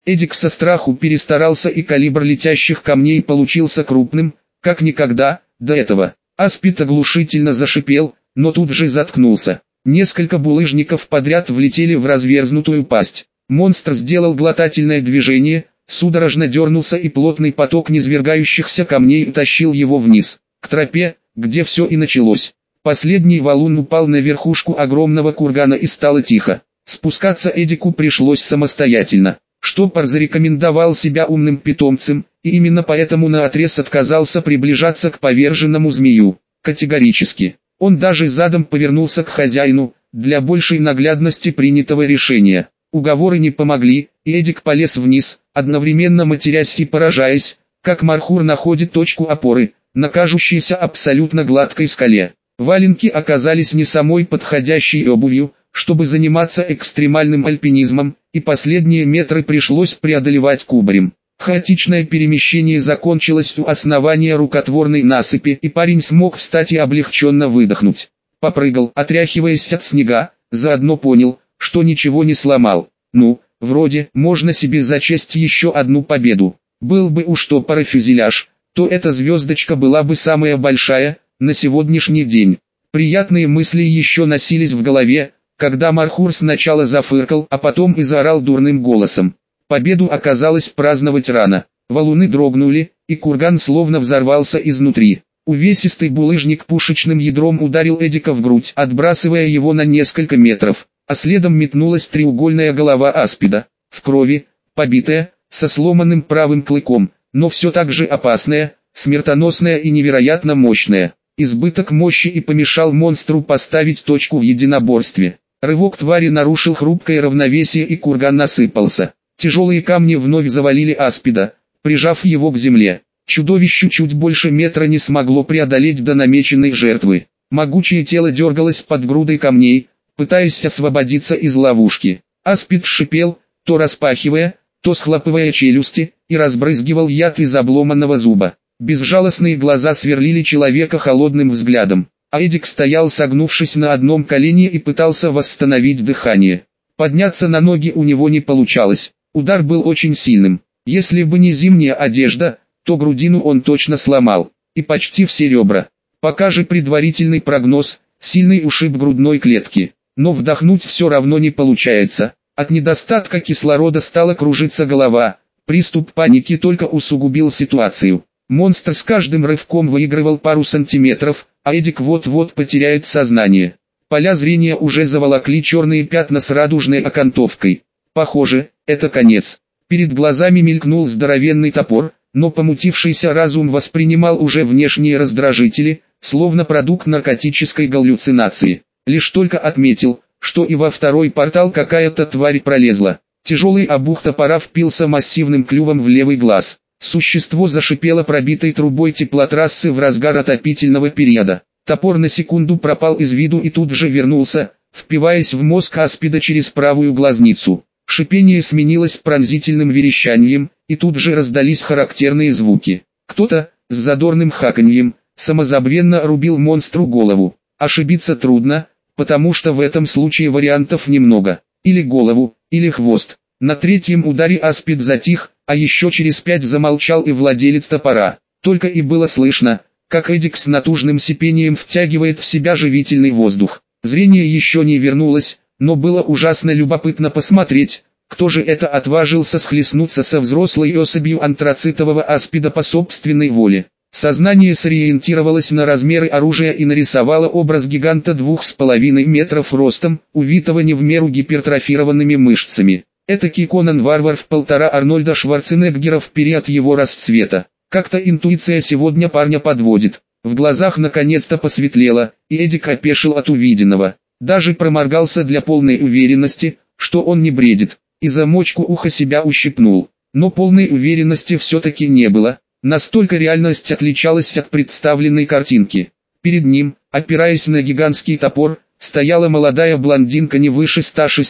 Эдик со страху перестарался, и калибр летящих камней получился крупным, как никогда до этого. Аспид оглушительно зашипел, но тут же заткнулся. Несколько булыжников подряд влетели в разверзнутую пасть. Монстр сделал глотательное движение, судорожно дернулся, и плотный поток низвергающихся камней утащил его вниз, к тропе, где все и началось. Последний валун упал на верхушку огромного кургана, и стало тихо. Спускаться Эдику пришлось самостоятельно. Штопор зарекомендовал себя умным питомцем, и именно поэтому наотрез отказался приближаться к поверженному змею. Категорически. Он даже задом повернулся к хозяину, для большей наглядности принятого решения. Уговоры не помогли, и Эдик полез вниз, одновременно матерясь и поражаясь, как Мархур находит точку опоры, на кажущейся абсолютно гладкой скале. Валенки оказались не самой подходящей обувью, чтобы заниматься экстремальным альпинизмом, и последние метры пришлось преодолевать кубарем. Хаотичное перемещение закончилось у основания рукотворной насыпи, и парень смог встать и облегченно выдохнуть. Попрыгал, отряхиваясь от снега, заодно понял, что ничего не сломал. Ну, вроде, можно себе зачесть еще одну победу. Был бы у штопора фюзеляж, то эта звездочка была бы самая большая на сегодняшний день. Приятные мысли еще носились в голове, когда Мархур сначала зафыркал, а потом и заорал дурным голосом. Победу оказалось праздновать рано. Валуны дрогнули, и курган словно взорвался изнутри. Увесистый булыжник пушечным ядром ударил Эдика в грудь, отбрасывая его на несколько метров, а следом метнулась треугольная голова аспида, в крови, побитая, со сломанным правым клыком, но все так же опасная, смертоносная и невероятно мощная. Избыток мощи и помешал монстру поставить точку в единоборстве. Рывок твари нарушил хрупкое равновесие, и курган насыпался. Тяжелые камни вновь завалили аспида, прижав его к земле. Чудовищу чуть больше метра не смогло преодолеть до намеченной жертвы. Могучее тело дергалось под грудой камней, пытаясь освободиться из ловушки. Аспид шипел, то распахивая, то схлопывая челюсти, и разбрызгивал яд из обломанного зуба. Безжалостные глаза сверлили человека холодным взглядом, а Эдик стоял, согнувшись на одном колене, и пытался восстановить дыхание. Подняться на ноги у него не получалось. Удар был очень сильным. Если бы не зимняя одежда, то грудину он точно сломал, и почти все ребра. Пока же предварительный прогноз – сильный ушиб грудной клетки. Но вдохнуть все равно не получается. От недостатка кислорода стала кружиться голова. Приступ паники только усугубил ситуацию. Монстр с каждым рывком выигрывал пару сантиметров, а Эдик вот-вот потеряет сознание. Поля зрения уже заволокли черные пятна с радужной окантовкой. Похоже, это конец. Перед глазами мелькнул здоровенный топор, но помутившийся разум воспринимал уже внешние раздражители, словно продукт наркотической галлюцинации. Лишь только отметил, что и во второй портал какая-то тварь пролезла. Тяжелый обух топора впился массивным клювом в левый глаз. Существо зашипело пробитой трубой теплотрассы в разгар отопительного периода. Топор на секунду пропал из виду и тут же вернулся, впиваясь в мозг аспида через правую глазницу. Шипение сменилось пронзительным верещанием, и тут же раздались характерные звуки. Кто-то, с задорным хаканьем, самозабвенно рубил монстру голову. Ошибиться трудно, потому что в этом случае вариантов немного. Или голову, или хвост. На третьем ударе аспид затих, а еще через 5 замолчал и владелец топора. Только и было слышно, как Эдик с натужным сипением втягивает в себя живительный воздух. Зрение еще не вернулось, но было ужасно любопытно посмотреть, кто же это отважился схлестнуться со взрослой особью антрацитового аспида по собственной воле. Сознание сориентировалось на размеры оружия и нарисовало образ гиганта 2,5 метров ростом, увитого не в меру гипертрофированными мышцами. Этакий Конан-варвар в 1,5 Арнольда Шварценеггера в период его расцвета. Как-то интуиция сегодня парня подводит. В глазах наконец-то посветлело, и Эдик опешил от увиденного. Даже проморгался для полной уверенности, что он не бредит, и замочку уха себя ущипнул. Но полной уверенности все-таки не было. Настолько реальность отличалась от представленной картинки. Перед ним, опираясь на гигантский топор, стояла молодая блондинка не выше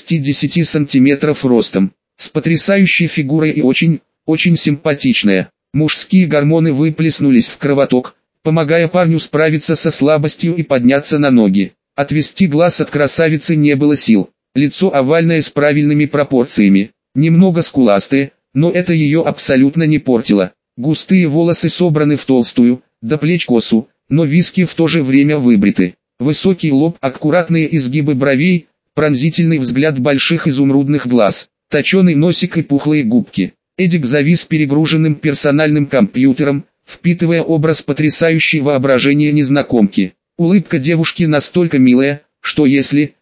160 сантиметров ростом, с потрясающей фигурой и очень симпатичная. Мужские гормоны выплеснулись в кровоток, помогая парню справиться со слабостью и подняться на ноги. Отвести глаз от красавицы не было сил. Лицо овальное с правильными пропорциями, немного скуластое, но это ее абсолютно не портило. Густые волосы собраны в толстую, до плеч косу, но виски в то же время выбриты. Высокий лоб, аккуратные изгибы бровей, пронзительный взгляд больших изумрудных глаз, точеный носик и пухлые губки. Эдик завис перегруженным персональным компьютером, впитывая образ потрясающей воображения незнакомки. Улыбка девушки настолько милая, что если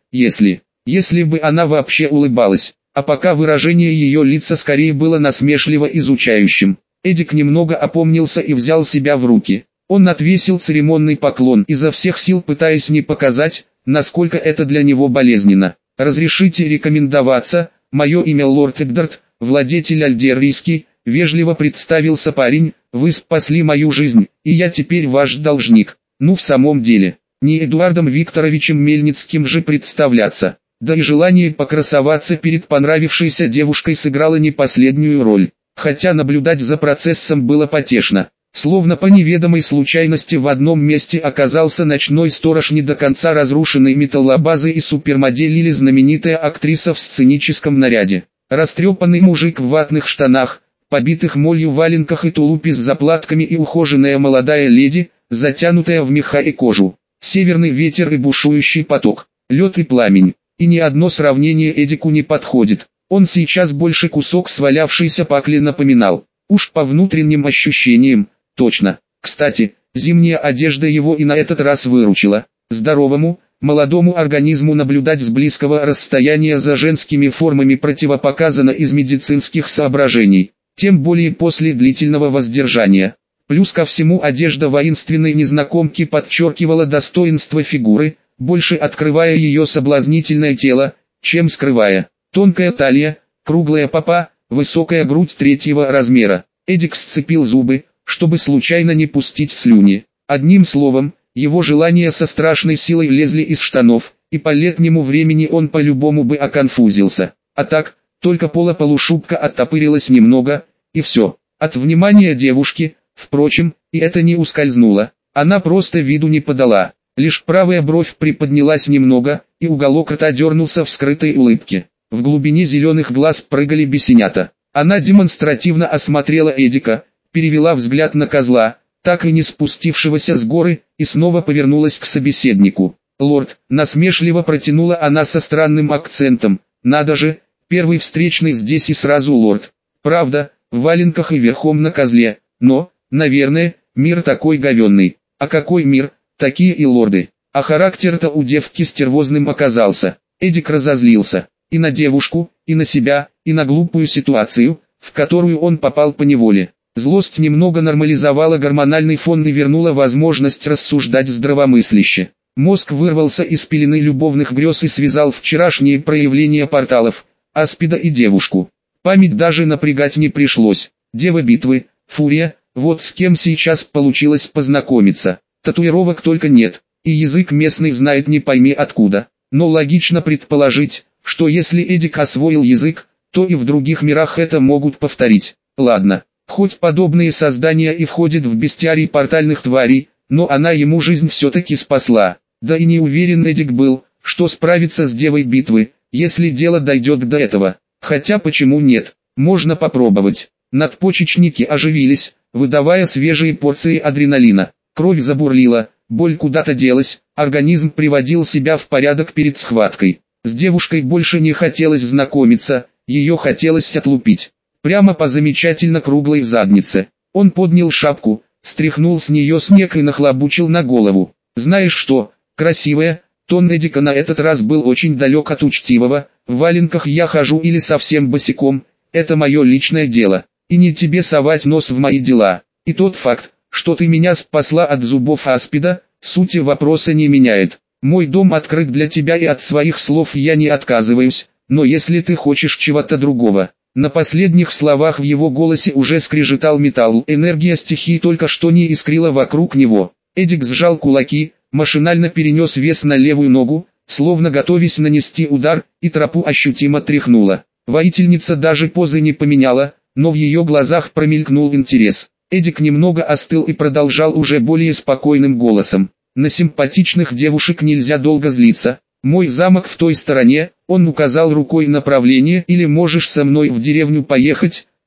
бы она вообще улыбалась, а пока выражение ее лица скорее было насмешливо изучающим. Эдик немного опомнился и взял себя в руки. Он отвесил церемонный поклон, изо всех сил пытаясь не показать, насколько это для него болезненно. «Разрешите рекомендоваться, мое имя лорд Эддард, владетель Альдерийский», вежливо представился парень, «вы спасли мою жизнь, и я теперь ваш должник». Ну в самом деле, не Эдуардом Викторовичем Мельницким же представляться. Да и желание покрасоваться перед понравившейся девушкой сыграло не последнюю роль. Хотя наблюдать за процессом было потешно. Словно по неведомой случайности в одном месте оказался ночной сторож не до конца разрушенной металлобазы и супермодель или знаменитая актриса в сценическом наряде. Растрепанный мужик в ватных штанах, побитых молью валенках и тулупе с заплатками и ухоженная молодая леди, затянутая в меха и кожу. Северный ветер и бушующий поток, лед и пламень. И ни одно сравнение Эдику не подходит. Он сейчас больше кусок свалявшейся пакли напоминал. Уж по внутренним ощущениям, точно. Кстати, зимняя одежда его и на этот раз выручила. Здоровому, молодому организму наблюдать с близкого расстояния за женскими формами противопоказано из медицинских соображений. Тем более после длительного воздержания. Плюс ко всему одежда воинственной незнакомки подчеркивала достоинство фигуры, больше открывая ее соблазнительное тело, чем скрывая. Тонкая талия, круглая попа, высокая грудь третьего размера. Эдик сцепил зубы, чтобы случайно не пустить слюни. Одним словом, его желания со страшной силой лезли из штанов, и по летнему времени он по-любому бы оконфузился. А так, только полушубка оттопырилась немного, и все. От внимания девушки, впрочем, и это не ускользнуло. Она просто виду не подала. Лишь правая бровь приподнялась немного, и уголок рта дернулся в скрытой улыбке. В глубине зеленых глаз прыгали бесенята. Она демонстративно осмотрела Эдика, перевела взгляд на козла, так и не спустившегося с горы, и снова повернулась к собеседнику. «Лорд», насмешливо протянула она со странным акцентом, «надо же, первый встречный здесь и сразу лорд. Правда, в валенках и верхом на козле, но, наверное, мир такой говенный». «А какой мир? Такие и лорды». А характер-то у девки стервозным оказался. Эдик разозлился. И на девушку, и на себя, и на глупую ситуацию, в которую он попал поневоле. Злость немного нормализовала гормональный фон и вернула возможность рассуждать здравомысляще. Мозг вырвался из пелены любовных грез и связал вчерашние проявления порталов, Аспида и девушку. Память даже напрягать не пришлось. Дева битвы, Фурия, вот с кем сейчас получилось познакомиться. Татуировок только нет, и язык местный знает не пойми откуда. Но логично предположить, что если Эдик освоил язык, то и в других мирах это могут повторить. Ладно, хоть подобные создания и входят в бестиарий портальных тварей, но она ему жизнь все-таки спасла. Да и не уверен Эдик был, что справится с девой битвы, если дело дойдет до этого. Хотя почему нет, можно попробовать. Надпочечники оживились, выдавая свежие порции адреналина. Кровь забурлила, боль куда-то делась, организм приводил себя в порядок перед схваткой. С девушкой больше не хотелось знакомиться, ее хотелось отлупить. Прямо по замечательно круглой заднице. Он поднял шапку, стряхнул с нее снег и нахлобучил на голову. «Знаешь что, красивая?» Тон Эдика на этот раз был очень далек от учтивого. «В валенках я хожу или совсем босиком, это мое личное дело, и не тебе совать нос в мои дела. И тот факт, что ты меня спасла от зубов Аспида, сути вопроса не меняет. Мой дом открыт для тебя и от своих слов я не отказываюсь, но если ты хочешь чего-то другого». На последних словах в его голосе уже скрежетал металл, энергия стихии только что не искрила вокруг него. Эдик сжал кулаки, машинально перенес вес на левую ногу, словно готовясь нанести удар, и тропу ощутимо тряхнула. Воительница даже позы не поменяла, но в ее глазах промелькнул интерес. Эдик немного остыл и продолжал уже более спокойным голосом. «На симпатичных девушек нельзя долго злиться. Мой замок в той стороне», он указал рукой направление, «или можешь со мной в деревню поехать,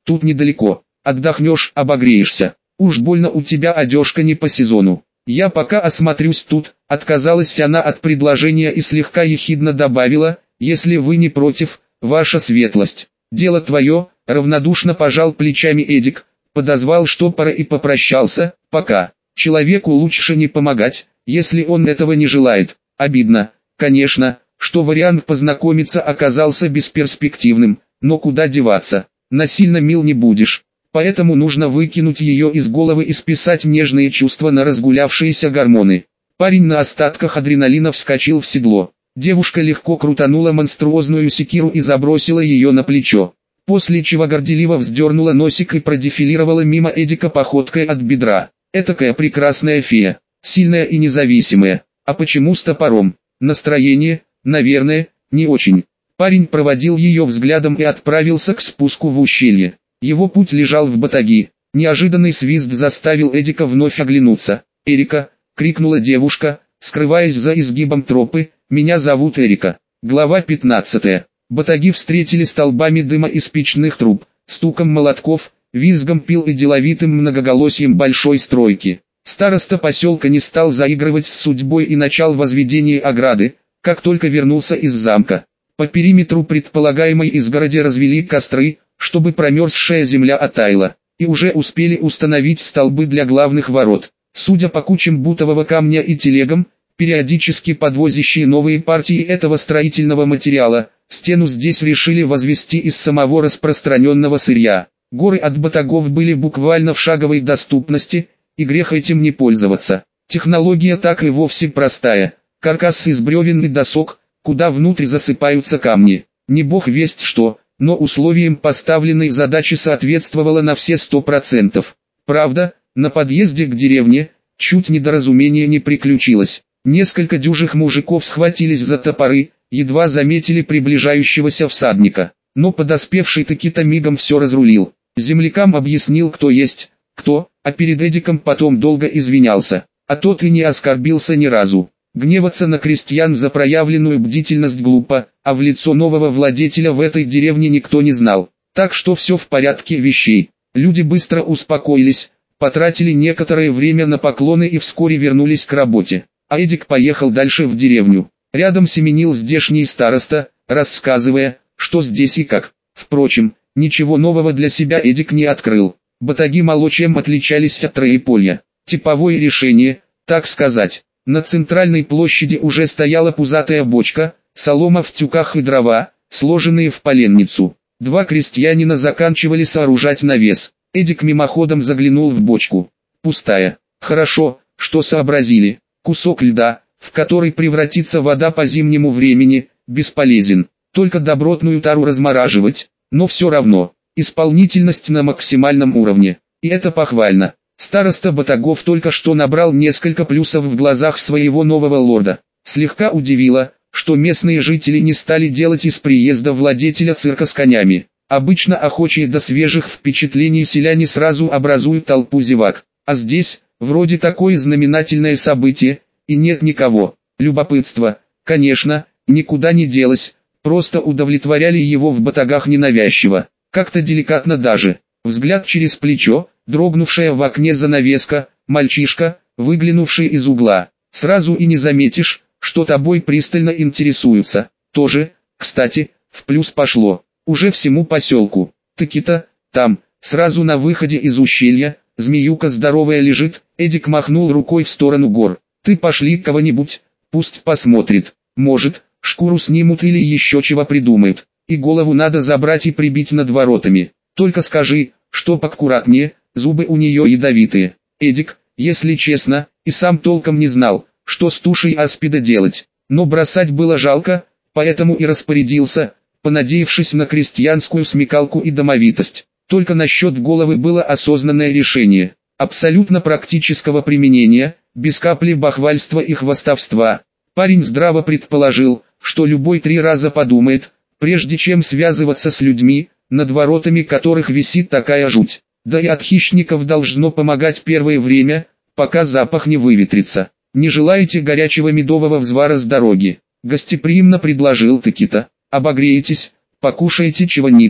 тут недалеко. Отдохнешь, обогреешься. Уж больно у тебя одежка не по сезону. Я пока осмотрюсь тут, отказалась она от предложения и слегка ехидно добавила, если вы не против, ваша светлость. Дело твое, равнодушно пожал плечами Эдик, подозвал штопора и попрощался, пока. Человеку лучше не помогать, если он этого не желает. Обидно, конечно, что вариант познакомиться оказался бесперспективным, но куда деваться, насильно мил не будешь. Поэтому нужно выкинуть ее из головы и списать нежные чувства на разгулявшиеся гормоны. Парень на остатках адреналина вскочил в седло. Девушка легко крутанула монструозную секиру и забросила ее на плечо. После чего горделиво вздернула носик и продефилировала мимо Эдика походкой от бедра. Этакая прекрасная фея, сильная и независимая. А почему с топором? Настроение, наверное, не очень. Парень проводил ее взглядом и отправился к спуску в ущелье. Его путь лежал в батаги. Неожиданный свист заставил Эдика вновь оглянуться. «Эрика!» — крикнула девушка, скрываясь за изгибом тропы. «Меня зовут Эрика». Глава 15. Батаги встретили столбами дыма из печных труб, стуком молотков, визгом пил и деловитым многоголосием большой стройки. Староста поселка не стал заигрывать с судьбой и начал возведение ограды, как только вернулся из замка. По периметру предполагаемой изгороди развели костры, чтобы промерзшая земля оттаяла, и уже успели установить столбы для главных ворот. Судя по кучам бутового камня и телегам, периодически подвозящие новые партии этого строительного материала, стену здесь решили возвести из самого распространенного сырья. Горы от батагов были буквально в шаговой доступности, и грех этим не пользоваться. Технология так и вовсе простая. Каркас из бревен и досок, куда внутрь засыпаются камни. Не бог весть что, но условиям поставленной задачи соответствовало на все 100%. Правда, на подъезде к деревне, чуть недоразумение не приключилось. Несколько дюжих мужиков схватились за топоры, едва заметили приближающегося всадника. Но подоспевший таки-то мигом все разрулил. Землякам объяснил кто есть, кто, а перед Эдиком потом долго извинялся. А тот и не оскорбился ни разу. Гневаться на крестьян за проявленную бдительность глупо, а в лицо нового владетеля в этой деревне никто не знал. Так что все в порядке вещей. Люди быстро успокоились, потратили некоторое время на поклоны и вскоре вернулись к работе. А Эдик поехал дальше в деревню. Рядом семенил здешний староста, рассказывая, что здесь и как. Впрочем, ничего нового для себя Эдик не открыл. Батаги мало чем отличались от Троеполья. Типовое решение, так сказать. На центральной площади уже стояла пузатая бочка, солома в тюках и дрова, сложенные в поленницу. Два крестьянина заканчивали сооружать навес. Эдик мимоходом заглянул в бочку. Пустая. Хорошо, что сообразили. Кусок льда, в который превратится вода по зимнему времени, бесполезен. Только добротную тару размораживать, но все равно. Исполнительность на максимальном уровне. И это похвально. Староста батагов только что набрал несколько плюсов в глазах своего нового лорда. Слегка удивило, что местные жители не стали делать из приезда владетеля цирка с конями. Обычно охочие до свежих впечатлений селяне сразу образуют толпу зевак. А здесь, вроде такое знаменательное событие, и нет никого. Любопытство, конечно, никуда не делось, просто удовлетворяли его в батагах ненавязчиво. Как-то деликатно даже. Взгляд через плечо, дрогнувшая в окне занавеска, мальчишка, выглянувший из угла. Сразу и не заметишь, что тобой пристально интересуются. Тоже, кстати, в плюс пошло. Уже всему поселку. Таки-то, там, сразу на выходе из ущелья, змеюка здоровая лежит. Эдик махнул рукой в сторону гор. Ты пошли кого-нибудь, пусть посмотрит. Может, шкуру снимут или еще чего придумают. И голову надо забрать и прибить над воротами. Только скажи, чтоб аккуратнее, зубы у нее ядовитые. Эдик, если честно, и сам толком не знал, что с тушей аспида делать. Но бросать было жалко, поэтому и распорядился, понадеявшись на крестьянскую смекалку и домовитость. Только насчет головы было осознанное решение. Абсолютно практического применения, без капли бахвальства и хвастовства. Парень здраво предположил, что любой 3 раза подумает, прежде чем связываться с людьми, над воротами которых висит такая жуть. Да и от хищников должно помогать первое время, пока запах не выветрится. Не желаете горячего медового взвара с дороги? Гостеприимно предложил Таки-то. Обогреетесь, покушаете чего-нибудь.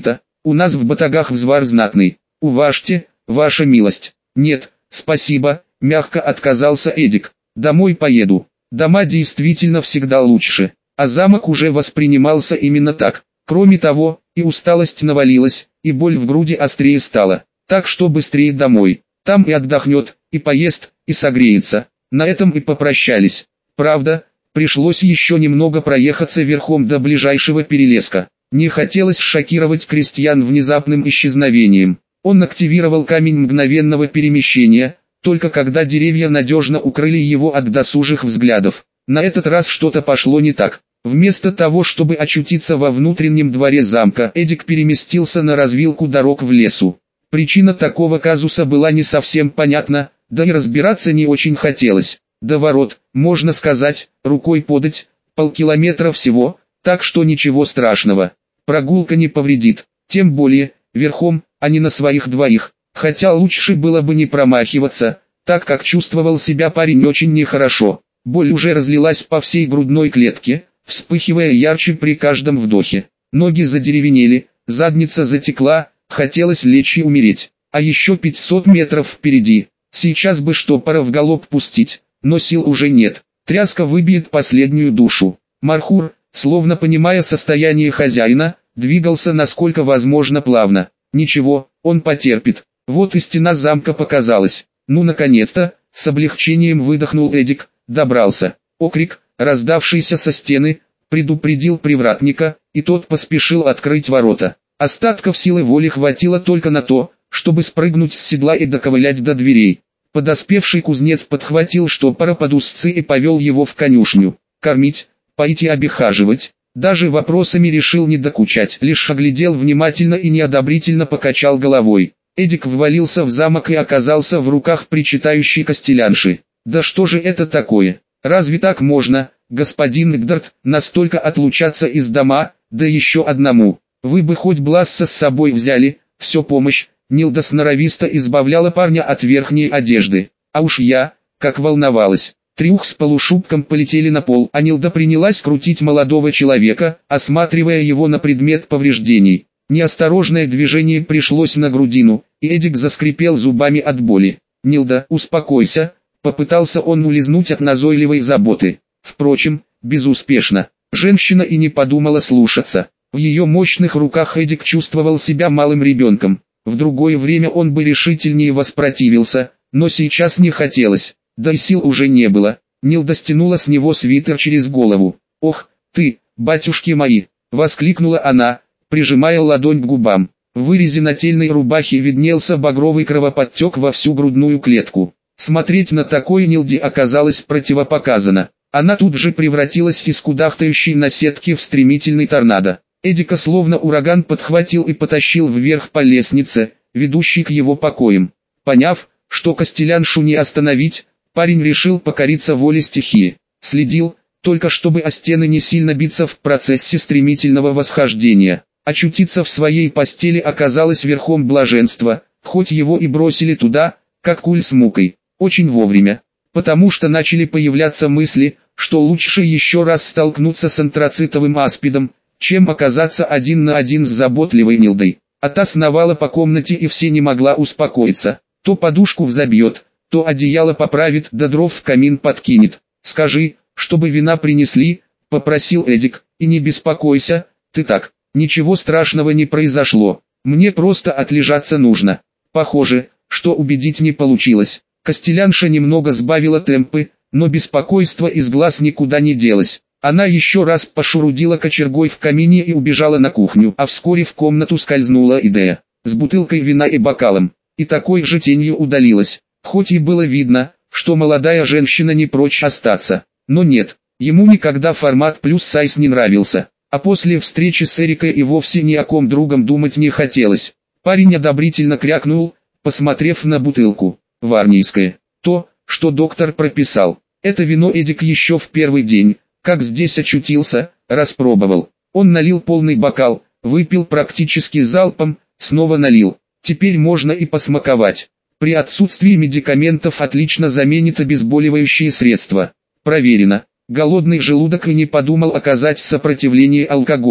У нас в батагах взвар знатный. Уважьте, ваша милость. Нет, спасибо, мягко отказался Эдик. Домой поеду. Дома действительно всегда лучше. А замок уже воспринимался именно так. Кроме того, и усталость навалилась, и боль в груди острее стала. Так что быстрее домой. Там и отдохнет, и поест, и согреется. На этом и попрощались. Правда, пришлось еще немного проехаться верхом до ближайшего перелеска. Не хотелось шокировать крестьян внезапным исчезновением. Он активировал камень мгновенного перемещения, только когда деревья надежно укрыли его от досужих взглядов. На этот раз что-то пошло не так. Вместо того, чтобы очутиться во внутреннем дворе замка, Эдик переместился на развилку дорог в лесу. Причина такого казуса была не совсем понятна, да и разбираться не очень хотелось. До ворот, можно сказать, рукой подать, полкилометра всего, так что ничего страшного. Прогулка не повредит, тем более, верхом, а не на своих двоих. Хотя лучше было бы не промахиваться, так как чувствовал себя парень очень нехорошо. Боль уже разлилась по всей грудной клетке, вспыхивая ярче при каждом вдохе. Ноги задеревенели, задница затекла, хотелось лечь и умереть. А еще 500 метров впереди. Сейчас бы штопора в галоп пустить, но сил уже нет. Тряска выбьет последнюю душу. Мархур, словно понимая состояние хозяина, двигался насколько возможно плавно. Ничего, он потерпит. Вот и стена замка показалась. Ну наконец-то, с облегчением выдохнул Эдик, добрался. Окрик, раздавшийся со стены, предупредил привратника, и тот поспешил открыть ворота. Остатков силы воли хватило только на то, чтобы спрыгнуть с седла и доковылять до дверей. Подоспевший кузнец подхватил штопора под узцы и повел его в конюшню. Кормить, поить и обихаживать. Даже вопросами решил не докучать, лишь оглядел внимательно и неодобрительно покачал головой. Эдик ввалился в замок и оказался в руках причитающей костелянши. Да что же это такое? Разве так можно, господин Игдарт, настолько отлучаться из дома, да еще одному? Вы бы хоть Бласса с собой взяли, все помощь. Нилда сноровисто избавляла парня от верхней одежды. А уж я, как волновалась. Трюх с полушубком полетели на пол, а Нилда принялась крутить молодого человека, осматривая его на предмет повреждений. Неосторожное движение пришлось на грудину, и Эдик заскрипел зубами от боли. «Нилда, успокойся», — попытался он улизнуть от назойливой заботы. Впрочем, безуспешно. Женщина и не подумала слушаться. В ее мощных руках Эдик чувствовал себя малым ребенком. В другое время он бы решительнее воспротивился, но сейчас не хотелось, да и сил уже не было. Нилда стянула с него свитер через голову. «Ох, ты, батюшки мои!» — воскликнула она, прижимая ладонь к губам. В вырезе нательной рубахи виднелся багровый кровоподтек во всю грудную клетку. Смотреть на такое Нилде оказалось противопоказано. Она тут же превратилась из кудахтающей наседки в стремительный торнадо. Эдика словно ураган подхватил и потащил вверх по лестнице, ведущей к его покоям. Поняв, что костеляншу не остановить, парень решил покориться воле стихии. Следил, только чтобы о стены не сильно биться в процессе стремительного восхождения. Очутиться в своей постели оказалось верхом блаженства, хоть его и бросили туда, как куль с мукой. Очень вовремя. Потому что начали появляться мысли, что лучше еще раз столкнуться с антрацитовым аспидом, чем оказаться один на один с заботливой Нилдой. А та сновала по комнате и все не могла успокоиться. То подушку взобьет, то одеяло поправит, да дров в камин подкинет. «Скажи, чтобы вина принесли», — попросил Эдик, — «и не беспокойся, ты так, ничего страшного не произошло, мне просто отлежаться нужно». Похоже, что убедить не получилось. Костелянша немного сбавила темпы, но беспокойство из глаз никуда не делось. Она еще раз пошурудила кочергой в камине и убежала на кухню, а вскоре в комнату скользнула Идея, с бутылкой вина и бокалом, и такой же тенью удалилась. Хоть и было видно, что молодая женщина не прочь остаться, но нет, ему никогда формат плюс сайз не нравился, а после встречи с Эрикой и вовсе ни о ком другом думать не хотелось. Парень одобрительно крякнул, посмотрев на бутылку. Варнийское. То, что доктор прописал. Это вино Эдик еще в первый день, как здесь очутился, распробовал. Он налил полный бокал, выпил практически залпом, снова налил. Теперь можно и посмаковать. При отсутствии медикаментов отлично заменит обезболивающие средства. Проверено. Голодный желудок и не подумал оказать сопротивление алкоголю.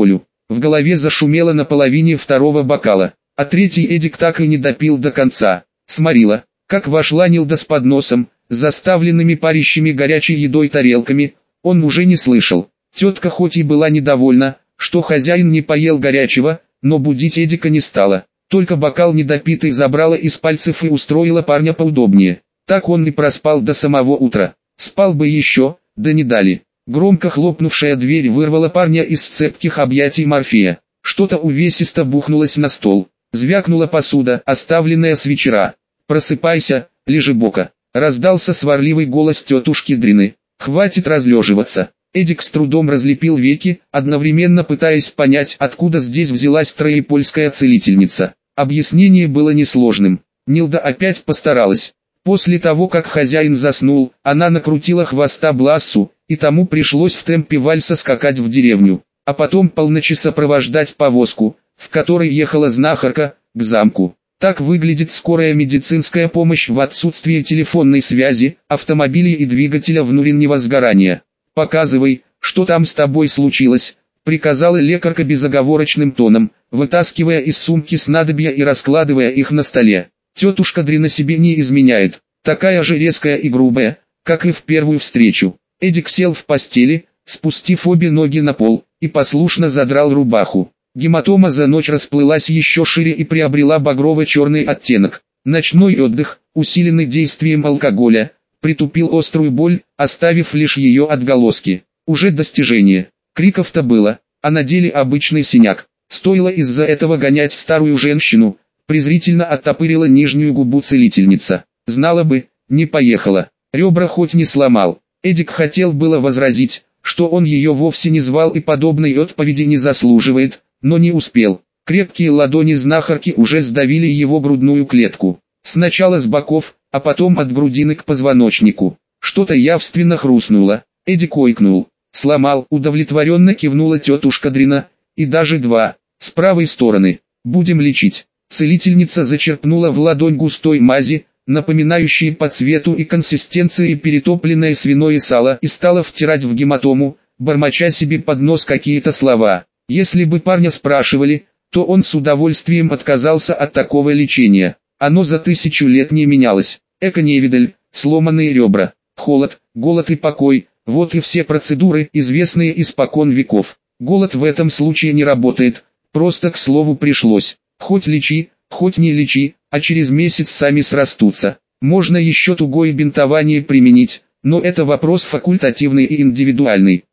В голове зашумело на половине второго бокала, а третий Эдик так и не допил до конца. Сморила, как вошла Нилда с подносом, заставленными парящими горячей едой тарелками, он уже не слышал. Тетка хоть и была недовольна, что хозяин не поел горячего, но будить Эдика не стала. Только бокал недопитый забрала из пальцев и устроила парня поудобнее. Так он и проспал до самого утра. Спал бы еще, да не дали. Громко хлопнувшая дверь вырвала парня из цепких объятий Морфея. Что-то увесисто бухнулось на стол. Звякнула посуда, оставленная с вечера. «Просыпайся, лежебока!» Раздался сварливый голос тетушки Дрины. «Хватит разлеживаться!» Эдик с трудом разлепил веки, одновременно пытаясь понять, откуда здесь взялась троепольская целительница. Объяснение было несложным. Нилда опять постаралась. После того, как хозяин заснул, она накрутила хвоста Блассу, и тому пришлось в темпе вальса скакать в деревню, а потом полночи сопровождать повозку, в которой ехала знахарка, к замку. Так выглядит скорая медицинская помощь в отсутствии телефонной связи, автомобилей и двигателя внутреннего сгорания. «Показывай, что там с тобой случилось», — приказала лекарка безоговорочным тоном, вытаскивая из сумки снадобья и раскладывая их на столе. Тетушка Дрина себе не изменяет, такая же резкая и грубая, как и в первую встречу. Эдик сел в постели, спустив обе ноги на пол, и послушно задрал рубаху. Гематома за ночь расплылась еще шире и приобрела багрово-черный оттенок. Ночной отдых, усиленный действием алкоголя, притупил острую боль, оставив лишь ее отголоски. Уже достижение. Криков-то было, а на деле обычный синяк. Стоило из-за этого гонять старую женщину, презрительно оттопырила нижнюю губу целительница. Знала бы, не поехала. Ребра хоть не сломал. Эдик хотел было возразить, что он ее вовсе не звал и подобной отповеди не заслуживает, но не успел. Крепкие ладони знахарки уже сдавили его грудную клетку. Сначала с боков, а потом от грудины к позвоночнику. Что-то явственно хрустнуло. Эдик ойкнул. «Сломал», удовлетворенно кивнула тетушка Дрина, «и даже два, с правой стороны. Будем лечить». Целительница зачерпнула в ладонь густой мази, напоминающей по цвету и консистенции перетопленное свиное сало, и стала втирать в гематому, бормоча себе под нос какие-то слова. Если бы парня спрашивали, то он с удовольствием отказался от такого лечения. Оно за 1000 лет не менялось. Эко-невидаль, сломанные ребра, холод, голод и покой – вот и все процедуры, известные испокон веков. Голод в этом случае не работает, просто к слову пришлось. Хоть лечи, хоть не лечи, а через месяц сами срастутся. Можно еще тугое бинтование применить, но это вопрос факультативный и индивидуальный.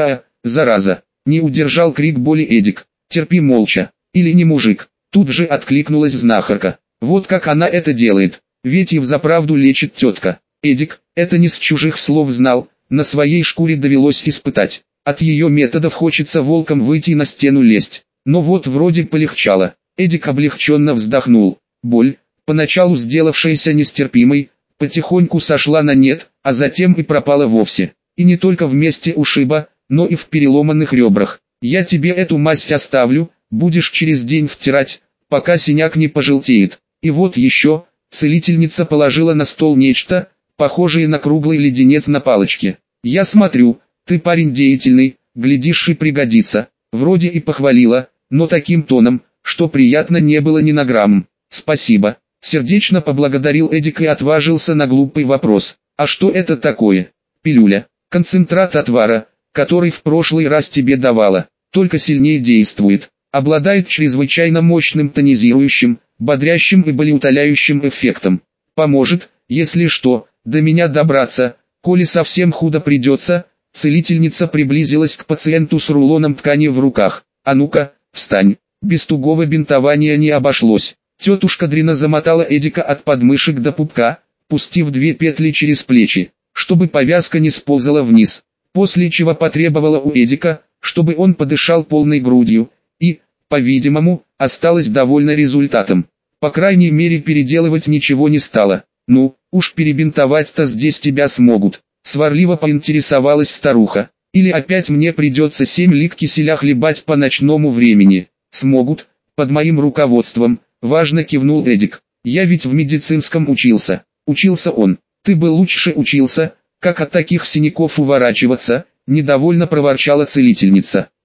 Зараза! Не удержал крик боли Эдик. Терпи молча. Или не мужик. Тут же откликнулась знахарка. Вот как она это делает. Ведь и взаправду лечит тетка. Эдик, это не с чужих слов знал, на своей шкуре довелось испытать. От ее методов хочется волком выйти на стену лезть. Но вот вроде полегчало. Эдик облегченно вздохнул. Боль, поначалу сделавшаяся нестерпимой, потихоньку сошла на нет, а затем и пропала вовсе. И не только в месте ушиба, но и в переломанных ребрах. Я тебе эту мазь оставлю, будешь через день втирать, пока синяк не пожелтеет. И вот еще, целительница положила на стол нечто, похожее на круглый леденец на палочке. Я смотрю, ты парень деятельный, глядишь и пригодится. Вроде и похвалила, но таким тоном, что приятно не было ни на грамм. Спасибо. Сердечно поблагодарил Эдик и отважился на глупый вопрос. А что это такое? Пилюля. Концентрат отвара, который в прошлый раз тебе давала, только сильнее действует. Обладает чрезвычайно мощным тонизирующим, бодрящим и болеутоляющим эффектом. Поможет, если что, до меня добраться, коли совсем худо придется. Целительница приблизилась к пациенту с рулоном ткани в руках. А ну-ка, встань. Без тугого бинтования не обошлось. Тетушка Дрина замотала Эдика от подмышек до пупка, пустив 2 петли через плечи, чтобы повязка не сползала вниз. После чего потребовала у Эдика, чтобы он подышал полной грудью, и, по-видимому, осталась довольна результатом. По крайней мере переделывать ничего не стало. Ну, уж перебинтовать-то здесь тебя смогут. Сварливо поинтересовалась старуха. Или опять мне придется 7 лит киселя хлебать по ночному времени. Смогут, под моим руководством, важно кивнул Эдик. Я ведь в медицинском учился. Учился он. Ты бы лучше учился, как от таких синяков уворачиваться, недовольно проворчала целительница.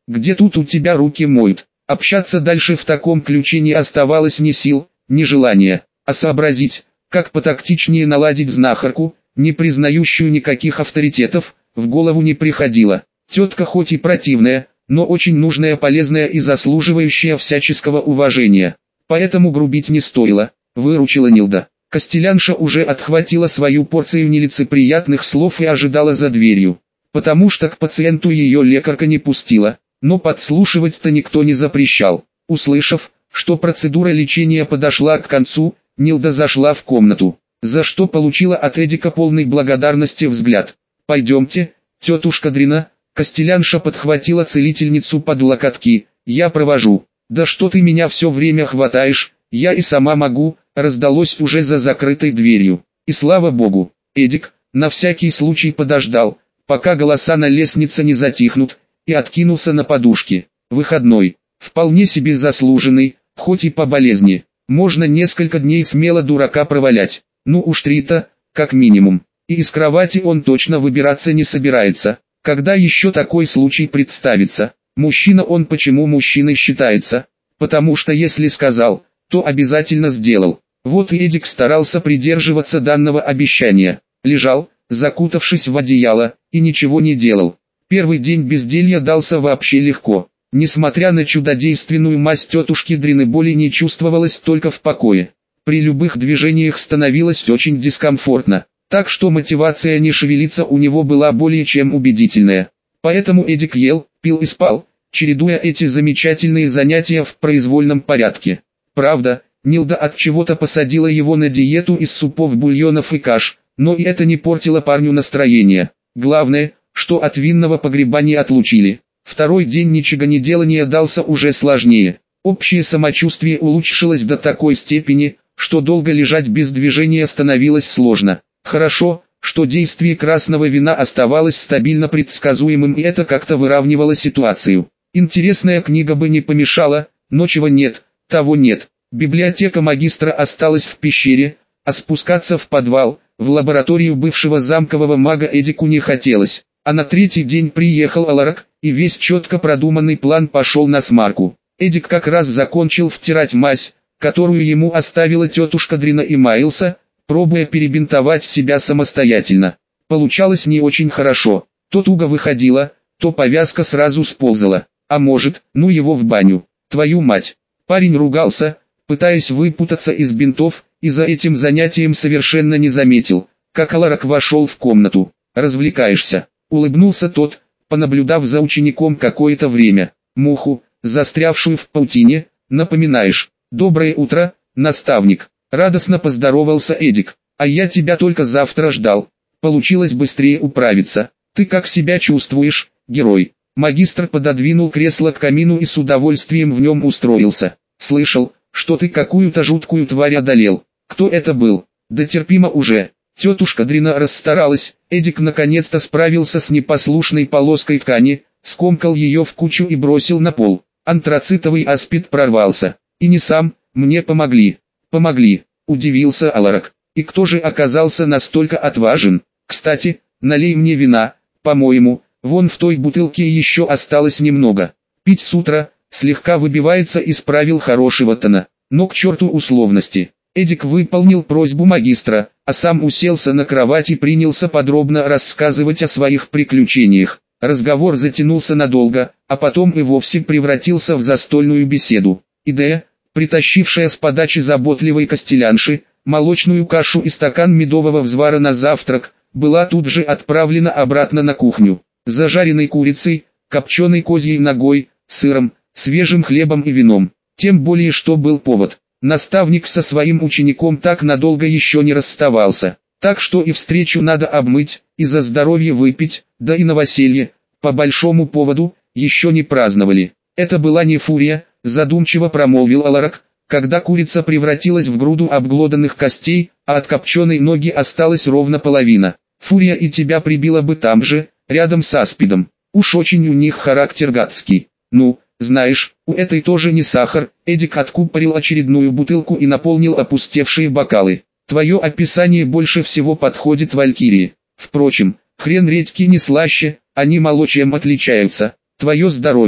где тут у тебя руки моют. Общаться дальше в таком ключе не оставалось ни сил, ни желания, а сообразить, как потактичнее наладить знахарку, не признающую никаких авторитетов, в голову не приходило. Тетка хоть и противная, но очень нужная, полезная и заслуживающая всяческого уважения. Поэтому грубить не стоило, выручила Нилда. Костелянша уже отхватила свою порцию нелицеприятных слов и ожидала за дверью, потому что к пациенту ее лекарка не пустила, но подслушивать-то никто не запрещал. Услышав, что процедура лечения подошла к концу, Нилда зашла в комнату, за что получила от Эдика полной благодарности взгляд. «Пойдемте, тетушка Дрина», Костелянша подхватила целительницу под локотки, «я провожу». «Да что ты меня все время хватаешь, я и сама могу», раздалось уже за закрытой дверью. И слава богу, Эдик, на всякий случай подождал, пока голоса на лестнице не затихнут, и откинулся на подушки. Выходной, вполне себе заслуженный, хоть и по болезни. Можно несколько дней смело дурака провалять, ну уж 3-то, как минимум. И из кровати он точно выбираться не собирается. Когда еще такой случай представится? Мужчина он почему мужчиной считается? Потому что если сказал, то обязательно сделал. Вот и Эдик старался придерживаться данного обещания. Лежал, закутавшись в одеяло, и ничего не делал. Первый день безделья дался вообще легко. Несмотря на чудодейственную мазь тетушки Дрины, боли не чувствовалось только в покое. При любых движениях становилось очень дискомфортно, так что мотивация не шевелиться у него была более чем убедительная. Поэтому Эдик ел, пил и спал, чередуя эти замечательные занятия в произвольном порядке. Правда, Нилда от чего-то посадила его на диету из супов, бульонов и каш, но и это не портило парню настроение. Главное, что от винного погребания отлучили. Второй день ничегонеделания дался уже сложнее. Общее самочувствие улучшилось до такой степени, что долго лежать без движения становилось сложно. Хорошо, что действие красного вина оставалось стабильно предсказуемым, и это как-то выравнивало ситуацию. Интересная книга бы не помешала, но чего нет, того нет. Библиотека магистра осталась в пещере, а спускаться в подвал, в лабораторию бывшего замкового мага Эдику не хотелось. А на третий день приехал Аларак, и весь четко продуманный план пошел на смарку. Эдик как раз закончил втирать мазь, которую ему оставила тетушка Дрина, и маялся, пробуя перебинтовать себя самостоятельно. Получалось не очень хорошо, то туго выходило, то повязка сразу сползала, а может, ну его в баню, твою мать. Парень ругался, пытаясь выпутаться из бинтов, и за этим занятием совершенно не заметил, как Аларак вошел в комнату. «Развлекаешься?» — улыбнулся тот, понаблюдав за учеником какое-то время. «Муху, застрявшую в паутине, напоминаешь. Доброе утро, наставник!» Радостно поздоровался Эдик. «А я тебя только завтра ждал. Получилось быстрее управиться. Ты как себя чувствуешь, герой?» Магистр пододвинул кресло к камину и с удовольствием в нем устроился. «Слышал, что ты какую-то жуткую тварь одолел. Кто это был?» «Да терпимо уже». Тетушка Дрина расстаралась, Эдик наконец-то справился с непослушной полоской ткани, скомкал ее в кучу и бросил на пол. Антрацитовый аспид прорвался. «И не сам, мне помогли». «Помогли», — удивился Аларак. «И кто же оказался настолько отважен? Кстати, налей мне вина, по-моему, вон в той бутылке еще осталось немного. Пить с утра, слегка выбивается из правил хорошего тона, но к черту условности». Эдик выполнил просьбу магистра, а сам уселся на кровать и принялся подробно рассказывать о своих приключениях. Разговор затянулся надолго, а потом и вовсе превратился в застольную беседу. Идея, притащившая с подачи заботливой костелянши молочную кашу и стакан медового взвара на завтрак, была тут же отправлена обратно на кухню. Зажаренной курицей, копченой козьей ногой, сыром, свежим хлебом и вином. Тем более, что был повод. Наставник со своим учеником так надолго еще не расставался, так что и встречу надо обмыть, и за здоровье выпить, да и новоселье, по большому поводу, еще не праздновали. Это была не фурия, задумчиво промолвил Аларак, когда курица превратилась в груду обглоданных костей, а от копченой ноги осталась ровно половина. Фурия и тебя прибила бы там же, рядом с аспидом. Уж очень у них характер гадский. Ну, знаешь, у этой тоже не сахар. Эдик откупорил очередную бутылку и наполнил опустевшие бокалы. Твое описание больше всего подходит валькирии. Впрочем, хрен редьки не слаще, они мало чем отличаются. Твое здоровье.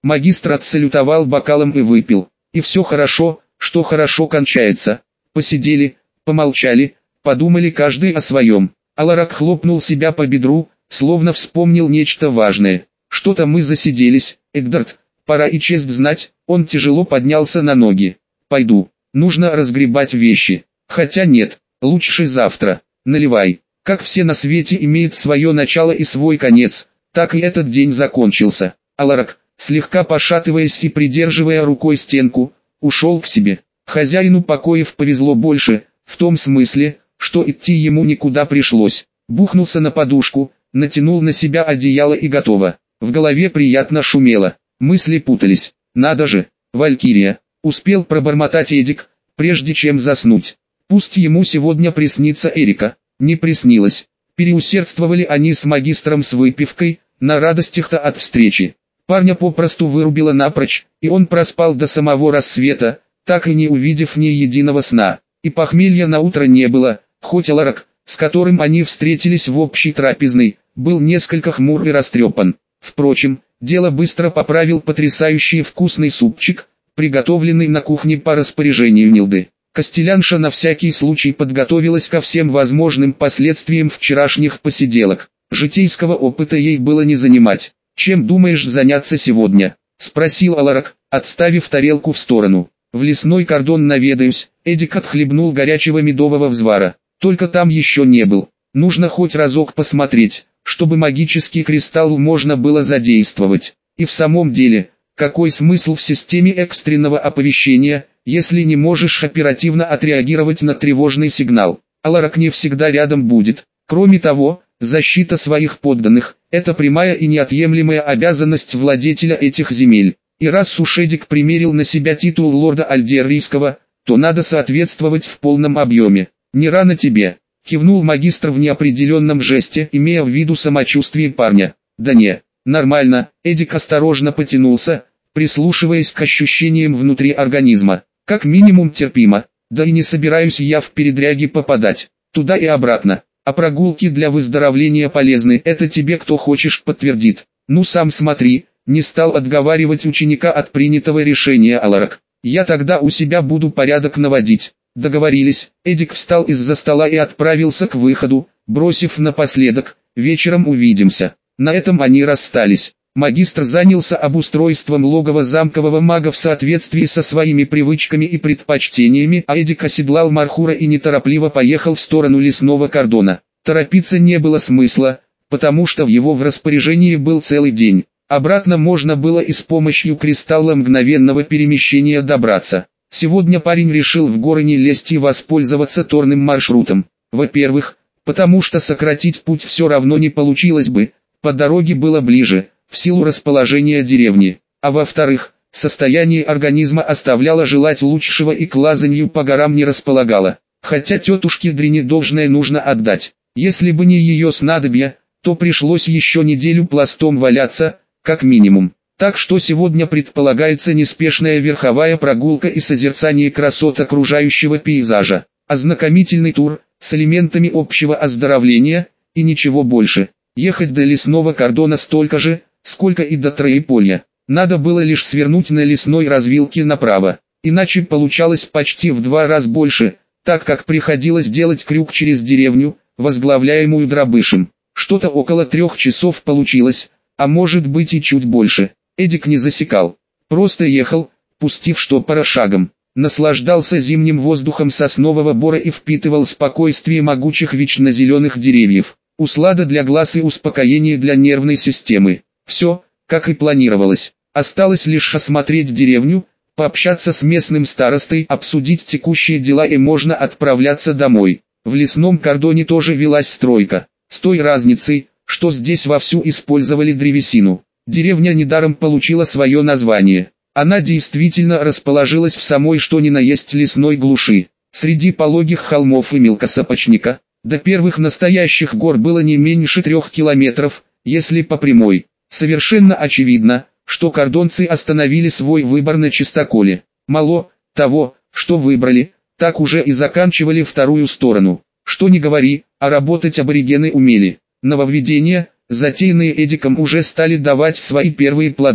Магистр отсалютовал бокалом и выпил. И все хорошо, что хорошо кончается. Посидели, помолчали, подумали каждый о своем. Аларак хлопнул себя по бедру, словно вспомнил нечто важное. Что-то мы засиделись, Эгдард, пора и честь знать. Он тяжело поднялся на ноги. Пойду, нужно разгребать вещи. Хотя нет, лучше завтра. Наливай. Как все на свете имеет свое начало и свой конец, так и этот день закончился. Аларак, слегка пошатываясь и придерживая рукой стенку, ушел к себе. Хозяину покоев повезло больше, в том смысле, что идти ему никуда пришлось. Бухнулся на подушку, натянул на себя одеяло и готово. В голове приятно шумело, мысли путались. Надо же, Валькирия, успел пробормотать Эдик, прежде чем заснуть. Пусть ему сегодня приснится Эрика. Не приснилось. Переусердствовали они с магистром с выпивкой, на радостях-то от встречи. Парня попросту вырубило напрочь, и он проспал до самого рассвета, так и не увидев ни единого сна. И похмелья на утро не было, хоть Аларак, с которым они встретились в общей трапезной, был несколько хмур и растрепан. Впрочем, дело быстро поправил потрясающий вкусный супчик, приготовленный на кухне по распоряжению Нилды. Костелянша на всякий случай подготовилась ко всем возможным последствиям вчерашних посиделок. Житейского опыта ей было не занимать. «Чем думаешь заняться сегодня?» — спросил Аларак, отставив тарелку в сторону. «В лесной кордон наведаюсь», — Эдик отхлебнул горячего медового взвара. «Только там еще не был. Нужно хоть разок посмотреть, чтобы магический кристалл можно было задействовать. И в самом деле, какой смысл в системе экстренного оповещения, если не можешь оперативно отреагировать на тревожный сигнал? Аларак не всегда рядом будет. Кроме того, защита своих подданных – это прямая и неотъемлемая обязанность владетеля этих земель. И раз уж Эдик примерил на себя титул лорда Альдеррийского, то надо соответствовать в полном объеме. «Не рано тебе», – кивнул магистр в неопределенном жесте, имея в виду самочувствие парня. «Да не, нормально», – Эдик осторожно потянулся, прислушиваясь к ощущениям внутри организма. «Как минимум терпимо, да и не собираюсь я в передряги попадать, туда и обратно. А прогулки для выздоровления полезны, это тебе кто хочешь подтвердит. Ну сам смотри», не стал отговаривать ученика от принятого решения Аларак. «Я тогда у себя буду порядок наводить». Договорились. Эдик встал из-за стола и отправился к выходу, бросив напоследок: «Вечером увидимся». На этом они расстались. Магистр занялся обустройством логова замкового мага в соответствии со своими привычками и предпочтениями, а Эдик оседлал Мархура и неторопливо поехал в сторону лесного кордона. Торопиться не было смысла, потому что в его распоряжении был целый день. Обратно можно было и с помощью кристалла мгновенного перемещения добраться. Сегодня парень решил в горы не лезть и воспользоваться торным маршрутом. Во-первых, потому что сократить путь все равно не получилось бы, по дороге было ближе, в силу расположения деревни. А во-вторых, состояние организма оставляло желать лучшего и к лазанью по горам не располагало. Хотя тетушке Дрине должное нужно отдать. Если бы не ее снадобье, то пришлось еще неделю пластом валяться, как минимум. Так что сегодня предполагается неспешная верховая прогулка и созерцание красот окружающего пейзажа. Ознакомительный тур, с элементами общего оздоровления, и ничего больше. Ехать до лесного кордона столько же, сколько и до Троеполья. Надо было лишь свернуть на лесной развилке направо. Иначе получалось почти в 2 раза больше, так как приходилось делать крюк через деревню, возглавляемую Дробышем. Что-то около 3 часов получилось, а может быть и чуть больше. Эдик не засекал, просто ехал, пустив штопора шагом. Наслаждался зимним воздухом соснового бора и впитывал спокойствие могучих вечно зеленых деревьев. Услада для глаз и успокоение для нервной системы. Все, как и планировалось. Осталось лишь осмотреть деревню, пообщаться с местным старостой, обсудить текущие дела и можно отправляться домой. В лесном кордоне тоже велась стройка, с той разницей, что здесь вовсю использовали древесину. Деревня недаром получила свое название. Она действительно расположилась в самой что ни на есть лесной глуши, среди пологих холмов и мелкосапочника. До первых настоящих гор было не меньше 3 километров, если по прямой. Совершенно очевидно, что кордонцы остановили свой выбор на чистоколе. Мало того, что выбрали, так уже и заканчивали вторую сторону. Что ни говори, а работать аборигены умели. Нововведения, затеянные Эдиком, уже стали давать свои первые плоды.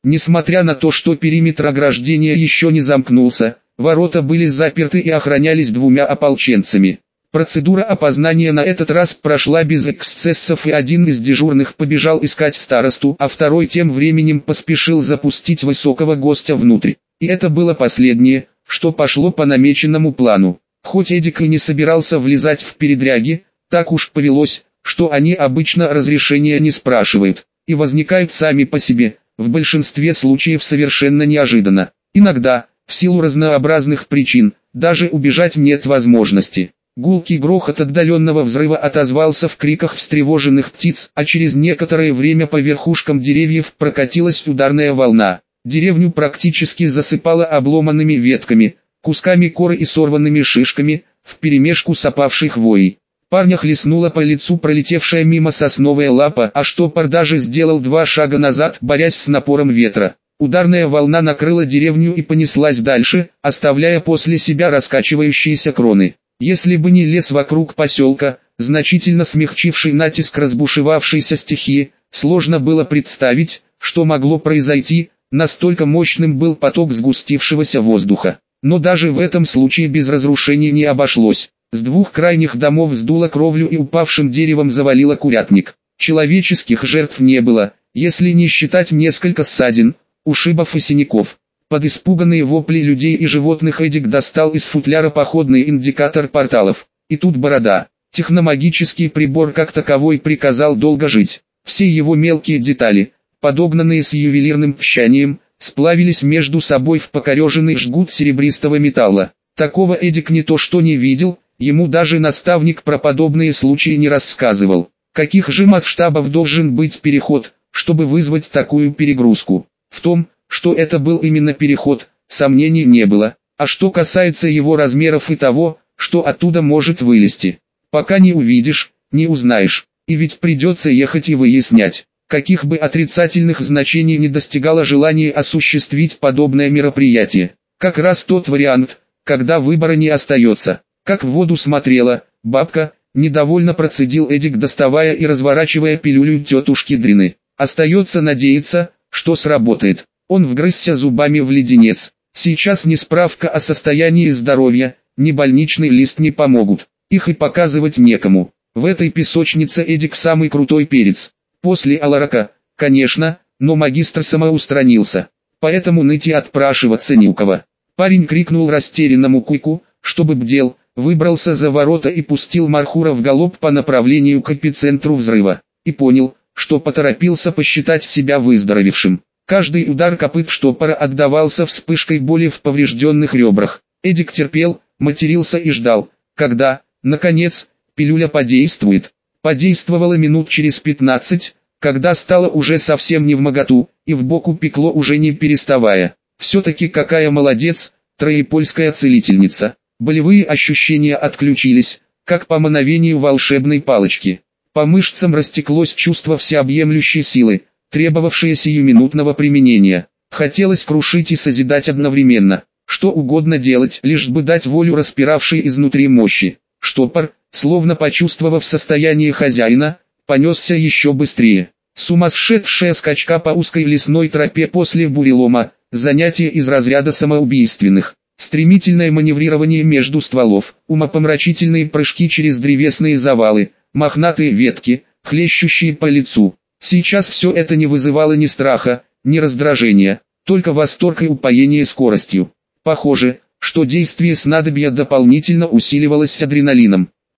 Несмотря на то, что периметр ограждения еще не замкнулся, ворота были заперты и охранялись двумя ополченцами. Процедура опознания на этот раз прошла без эксцессов, и один из дежурных побежал искать старосту, а второй тем временем поспешил запустить высокого гостя внутрь. И это было последнее, что пошло по намеченному плану. Хоть Эдик и не собирался влезать в передряги, так уж повелось, что они обычно разрешения не спрашивают, и возникают сами по себе, в большинстве случаев совершенно неожиданно. Иногда, в силу разнообразных причин, даже убежать нет возможности. Гулкий грохот отдаленного взрыва отозвался в криках встревоженных птиц, а через некоторое время по верхушкам деревьев прокатилась ударная волна. Деревню практически засыпало обломанными ветками, кусками коры и сорванными шишками, вперемешку с опавшей хвоей. Парня хлестнула по лицу пролетевшая мимо сосновая лапа, а штопор даже сделал 2 шага назад, борясь с напором ветра. Ударная волна накрыла деревню и понеслась дальше, оставляя после себя раскачивающиеся кроны. Если бы не лес вокруг поселка, значительно смягчивший натиск разбушевавшейся стихии, сложно было представить, что могло произойти, настолько мощным был поток сгустившегося воздуха. Но даже в этом случае без разрушений не обошлось. С 2 крайних домов сдуло кровлю и упавшим деревом завалило курятник. Человеческих жертв не было, если не считать несколько ссадин, ушибов и синяков. Под испуганные вопли людей и животных Эдик достал из футляра походный индикатор порталов. И тут борода. Техномагический прибор как таковой приказал долго жить. Все его мелкие детали, подогнанные с ювелирным тщанием, сплавились между собой в покореженный жгут серебристого металла. Такого Эдик не то что не видел, ему даже наставник про подобные случаи не рассказывал. Каких же масштабов должен быть переход, чтобы вызвать такую перегрузку? В том, что это был именно переход, сомнений не было. А что касается его размеров и того, что оттуда может вылезти, пока не увидишь, не узнаешь. И ведь придется ехать и выяснять. Каких бы отрицательных значений не достигало желание осуществить подобное мероприятие. Как раз тот вариант, когда выбора не остается. Как в воду смотрела, бабка, недовольно процедил Эдик, доставая и разворачивая пилюлю тетушки Дрины. Остается надеяться, что сработает. Он вгрызся зубами в леденец. Сейчас ни справка о состоянии здоровья, ни больничный лист не помогут. Их и показывать некому. В этой песочнице Эдик самый крутой перец. После Аларака, конечно, но магистр самоустранился. Поэтому ныть и отпрашиваться не у кого. Парень крикнул растерянному Куйку, чтобы бдел, выбрался за ворота и пустил Мархура в галоп по направлению к эпицентру взрыва. И понял, что поторопился посчитать себя выздоровевшим. Каждый удар копыт штопора отдавался вспышкой боли в поврежденных ребрах. Эдик терпел, матерился и ждал, когда, наконец, пилюля подействует. Подействовала минут через 15, когда стало уже совсем невмоготу, и в боку пекло уже не переставая. Все-таки какая молодец, троепольская целительница. Болевые ощущения отключились, как по мановению волшебной палочки. По мышцам растеклось чувство всеобъемлющей силы, требовавшее сиюминутного применения. Хотелось крушить и созидать одновременно. Что угодно делать, лишь бы дать волю распиравшей изнутри мощи. Штопор, словно почувствовав состояние хозяина, понесся еще быстрее. Сумасшедшая скачка по узкой лесной тропе после бурелома, занятие из разряда самоубийственных. Стремительное маневрирование между стволов, умопомрачительные прыжки через древесные завалы, мохнатые ветки, хлещущие по лицу. Сейчас все это не вызывало ни страха, ни раздражения, только восторг и упоение скоростью. Похоже, что действие снадобья дополнительно усиливалось адреналином.